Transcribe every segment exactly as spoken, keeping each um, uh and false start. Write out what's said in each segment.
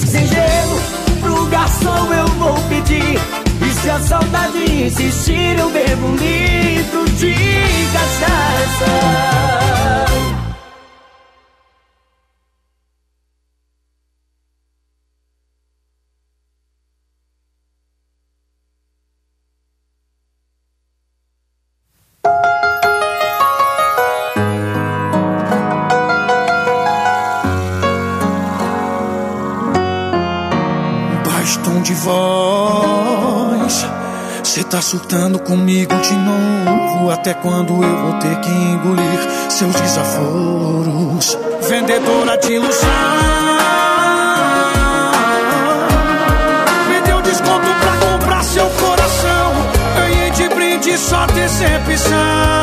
uísque sem gelo, pro garçom eu vou pedir. E se a saudade insistir, eu bebo um litro de cachaça. Tom de voz, cê tá surtando comigo de novo. Até quando eu vou ter que engolir seus desaforos? Vendedora de ilusão, me deu desconto pra comprar seu coração. Ganhei de brinde só decepção.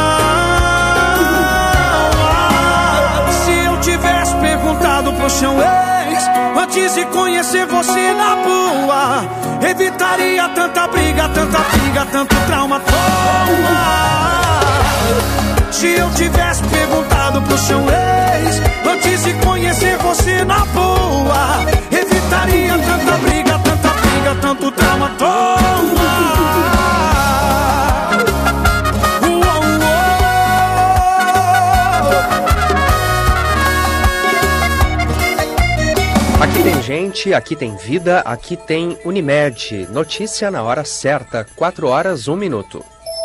Se eu tivesse perguntado pro seu ex antes de conhecer você na boa, evitaria tanta briga, tanta briga, tanto trauma. Toma. Se eu tivesse perguntado pro seu ex antes de conhecer você na boa, evitaria tanta briga, tanta briga, tanto trauma. Toma. Aqui tem gente, aqui tem vida, aqui tem Unimed. Notícia na hora certa, quatro horas, um minuto.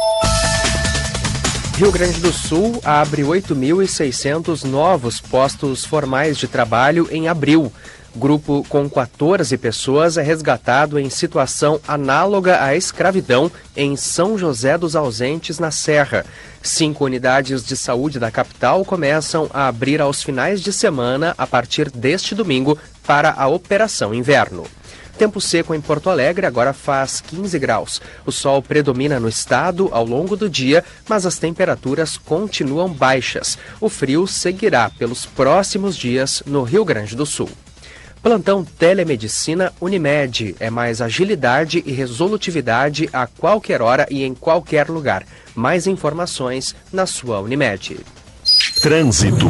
Rio Grande do Sul abre oito mil e seiscentos novos postos formais de trabalho em abril. Grupo com quatorze pessoas é resgatado em situação análoga à escravidão em São José dos Ausentes, na Serra. Cinco unidades de saúde da capital começam a abrir aos finais de semana a partir deste domingo para a Operação Inverno. Tempo seco em Porto Alegre agora faz quinze graus. O sol predomina no estado ao longo do dia, mas as temperaturas continuam baixas. O frio seguirá pelos próximos dias no Rio Grande do Sul. Plantão Telemedicina Unimed. É mais agilidade e resolutividade a qualquer hora e em qualquer lugar. Mais informações na sua Unimed. Trânsito.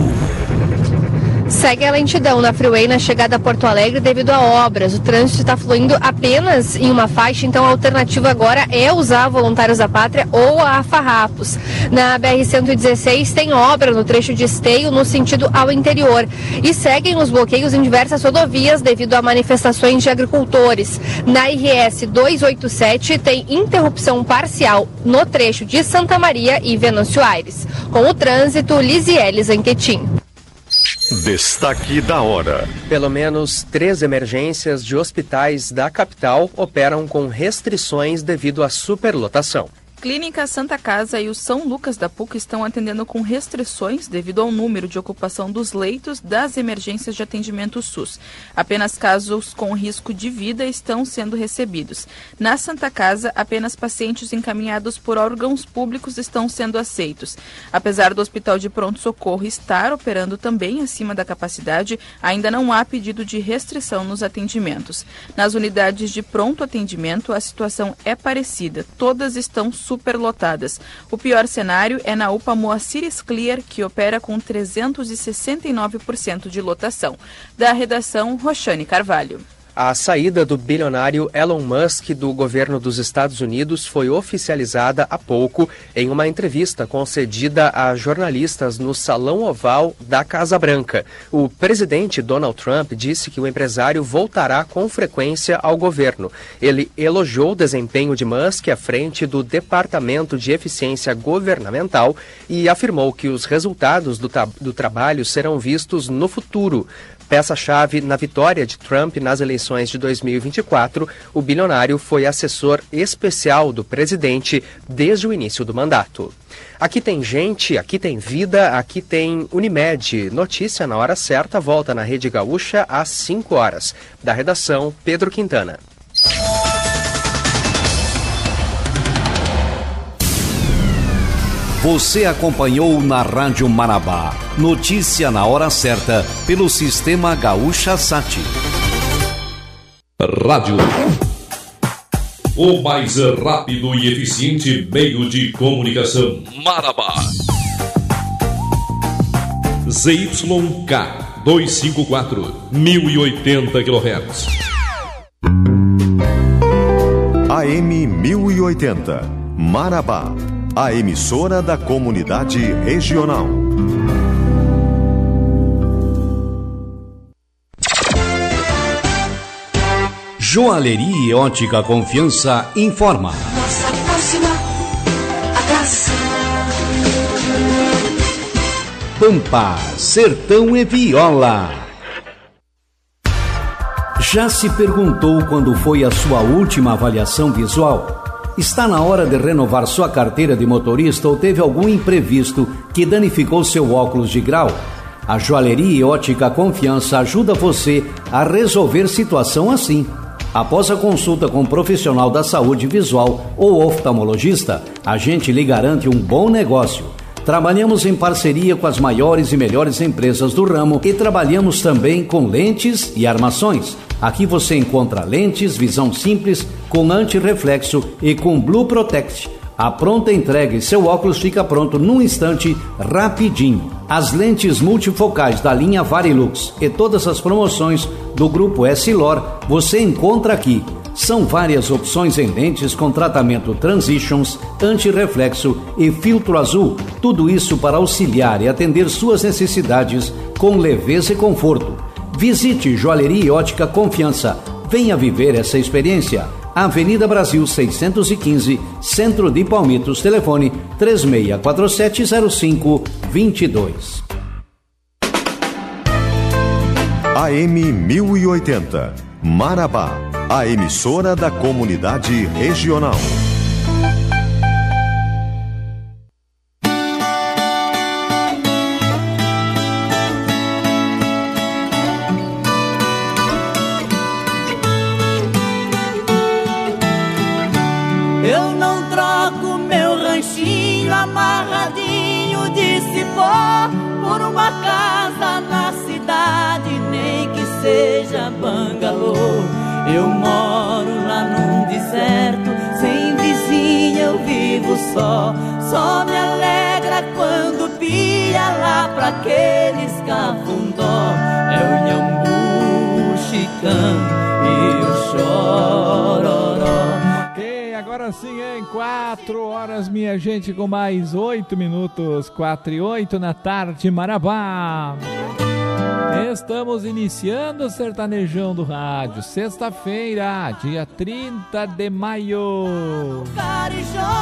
Segue a lentidão na Freeway na chegada a Porto Alegre devido a obras. O trânsito está fluindo apenas em uma faixa, então a alternativa agora é usar Voluntários da Pátria ou a Farrapos. Na B R cento e dezesseis tem obra no trecho de Esteio no sentido ao interior. E seguem os bloqueios em diversas rodovias devido a manifestações de agricultores. Na R S duzentos e oitenta e sete tem interrupção parcial no trecho de Santa Maria e Venâncio Aires. Com o trânsito, Lisiele Zanquetin. Destaque da hora. Pelo menos três emergências de hospitais da capital operam com restrições devido à superlotação. Clínica Santa Casa e o São Lucas da P U C estão atendendo com restrições devido ao número de ocupação dos leitos das emergências de atendimento SUS. Apenas casos com risco de vida estão sendo recebidos. Na Santa Casa, apenas pacientes encaminhados por órgãos públicos estão sendo aceitos. Apesar do Hospital de Pronto-Socorro estar operando também acima da capacidade, ainda não há pedido de restrição nos atendimentos. Nas unidades de pronto atendimento, a situação é parecida. Todas estão superlotadas. O pior cenário é na U P A Moacir Scliar, que opera com trezentos e sessenta e nove por cento de lotação. Da redação, Roxane Carvalho. A saída do bilionário Elon Musk do governo dos Estados Unidos foi oficializada há pouco em uma entrevista concedida a jornalistas no Salão Oval da Casa Branca. O presidente Donald Trump disse que o empresário voltará com frequência ao governo. Ele elogiou o desempenho de Musk à frente do Departamento de Eficiência Governamental e afirmou que os resultados do, tra- do trabalho serão vistos no futuro. Peça-chave na vitória de Trump nas eleições de dois mil e vinte e quatro, o bilionário foi assessor especial do presidente desde o início do mandato. Aqui tem gente, aqui tem vida, aqui tem Unimed. Notícia na hora certa, volta na Rede Gaúcha às cinco horas. Da redação, Pedro Quintana. Você acompanhou na Rádio Marabá. Notícia na hora certa, pelo Sistema Gaúcha Sat. Rádio. O mais rápido e eficiente meio de comunicação. Marabá. Z Y K dois cinco quatro, mil e oitenta quilohertz. A M mil e oitenta, Marabá, a emissora da comunidade regional. Joalheria e Ótica Confiança informa. Nossa próxima atração. Pampa, Sertão e Viola. Já se perguntou quando foi a sua última avaliação visual? Está na hora de renovar sua carteira de motorista ou teve algum imprevisto que danificou seu óculos de grau? A Joalheria e Ótica Confiança ajuda você a resolver situação assim. Após a consulta com um profissional da saúde visual ou oftalmologista, a gente lhe garante um bom negócio. Trabalhamos em parceria com as maiores e melhores empresas do ramo e trabalhamos também com lentes e armações. Aqui você encontra lentes, visão simples, com antirreflexo e com Blue Protect. A pronta entrega e seu óculos fica pronto num instante, rapidinho. As lentes multifocais da linha Varilux e todas as promoções do Grupo Essilor você encontra aqui. São várias opções em lentes com tratamento Transitions, antirreflexo e filtro azul. Tudo isso para auxiliar e atender suas necessidades com leveza e conforto. Visite Joalheria e Ótica Confiança. Venha viver essa experiência. Avenida Brasil seiscentos e quinze, Centro de Palmitos. Telefone três seis quatro sete zero cinco dois dois. A M mil e oitenta, Marabá, a emissora da comunidade regional. Eu não troco meu ranchinho amarradinho de cipó por uma casa na cidade, nem que seja bangalô. Eu moro lá num deserto, sem vizinha eu vivo só. Só me alegra quando pia lá pra aqueles cafundó. É o Nhambu chicano e o chororó. Agora sim, em quatro horas, minha gente, com mais oito minutos, quatro e oito na tarde, Marabá. Estamos iniciando o Sertanejão do Rádio, sexta-feira, dia trinta de maio.